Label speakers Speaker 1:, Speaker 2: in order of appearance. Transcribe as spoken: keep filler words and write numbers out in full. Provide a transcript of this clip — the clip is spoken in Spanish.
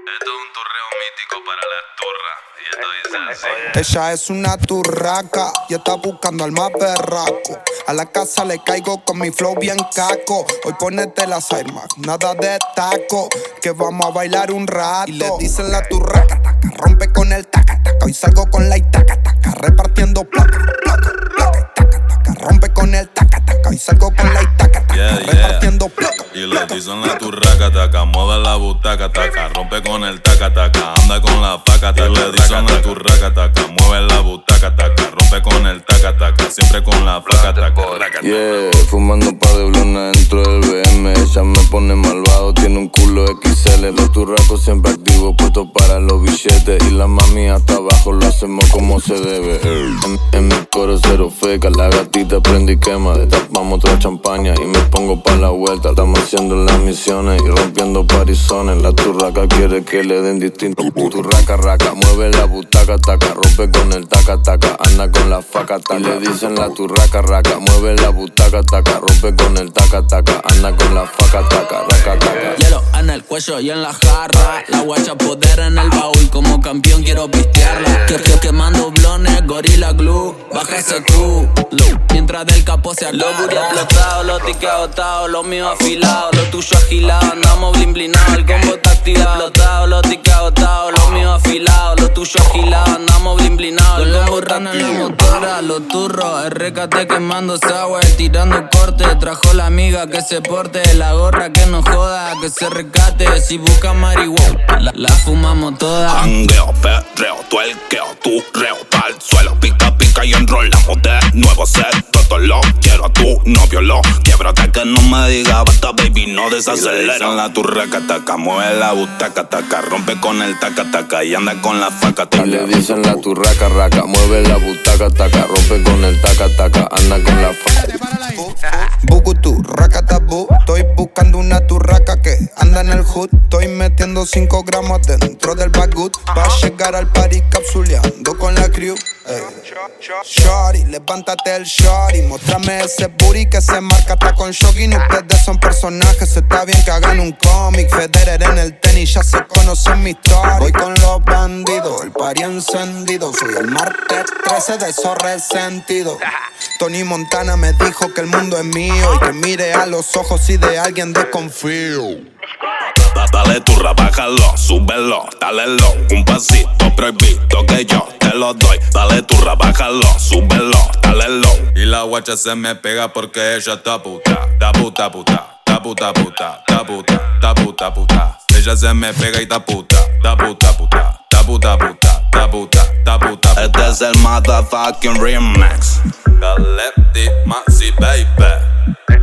Speaker 1: Esto es un turreo mítico para la turra. Y esto dice así.
Speaker 2: Ella es una turraca y está buscando al más berraco. A la casa le caigo con mi flow bien caco. Hoy ponete las Air Max, nada de taco, que vamos a bailar un rato. Y le dicen la turraca, taca, rompe con el taca, taca. Hoy salgo con la itaca, taca, repartiendo placa, placa, placa, taca, taca. Rompe con el taca, taca. Hoy salgo con la itaca, taca,
Speaker 1: yeah,
Speaker 2: repartiendo
Speaker 1: yeah.
Speaker 2: placa.
Speaker 1: Y le dicen la turraca, taca, mueve la butaca, taca, rompe con el taca, taca, anda con la faca, taca. Y le dicen la turraca, taca, mueve la butaca, taca, rompe con el taca, taca, siempre con la flaca, taca, taca.
Speaker 3: Yeah, fumando pa' de blona dentro del B M. Ella me pone malvado, tiene un culo equis ele. Los turracos siempre activos, puestos para los billetes. Y la mami hasta abajo lo hacemos como se debe. En, en mi coro cero feca, la gatita prende y quema. Destapamos otra champaña y me pongo pa' la vuelta. Estamos haciendo las misiones y rompiendo parizones. La turraca quiere que le den distinto. Turraca, raca, mueve la butaca, taca, rompe con el taca, taca, anda con la faca, taca. Y le dicen la turraca, raca, mueve la butaca, taca, rompe con el taca, taca, anda con la faca, taca, raca, taca.
Speaker 4: Hielo en el cuello y en la jarra, la guacha poder en el baúl, como campeón quiero pistearla. Que, que quemando blones, gorila glue, baja ese Q, mientras del capo se agarra. Los booty explotados, los tickets agotados, los míos afilados, los tuyos agilados, andamos blin blinados, el combo está activado. Explotado, los tickets agotados, los míos afilados, los tuyos agilados, andamos blin blinados, el combo está activado. En la motora, los turros, R K T quemando sour, tirando corte, trajo la amiga que se porte, la gorra que no joda, que se recate, si busca marihuana, la, la fumamos toda.
Speaker 5: Hangueo, perreo, tuerqueo, turreo, pa'l suelo, pica, pica y enrolamos de nuevo set. Todo lo quiero a tu novio, lo quiebro hasta que no me diga basta, baby, no desacelera. La turraca, taca, mueve la butaca, taca, rompe con el taca, taca y anda con la faca, taca.
Speaker 3: Y le dicen la turraca, raca, mueve la butaca, taca, rompe con el taca, taca, anda con la faca.
Speaker 2: Bukutu, racatabu, estoy buscando una turraca que anda en el hood. Estoy metiendo cinco gramos dentro del bagut pa' llegar al party capsuleando con la crew. Ey. Shorty, levántate el shorty, mostrame ese booty que se marca hasta con jogging. Ustedes son personajes, está bien que hagan un cómic. Federer en el tenis, ya se conocen mi historia. Voy con los bandidos, el party encendido. Soy el martes trece de esos resentidos. Tony Montana me dijo que el mundo es mío y que mire a los ojos si de alguien desconfío.
Speaker 5: Dale turra, bájalo, súbelo, dale low, un pasito prohibido que yo te lo doy. Dale turra, bájalo, súbelo, dale low.
Speaker 1: Y la guacha se me pega porque ella está puta, está puta, puta, está puta, puta, está puta, está puta, puta. Ella se me pega y está puta, está puta, puta, está puta, puta, está puta, está puta, puta.
Speaker 5: Este es el motherfucking remix.
Speaker 1: Galeti, Maxi, baby.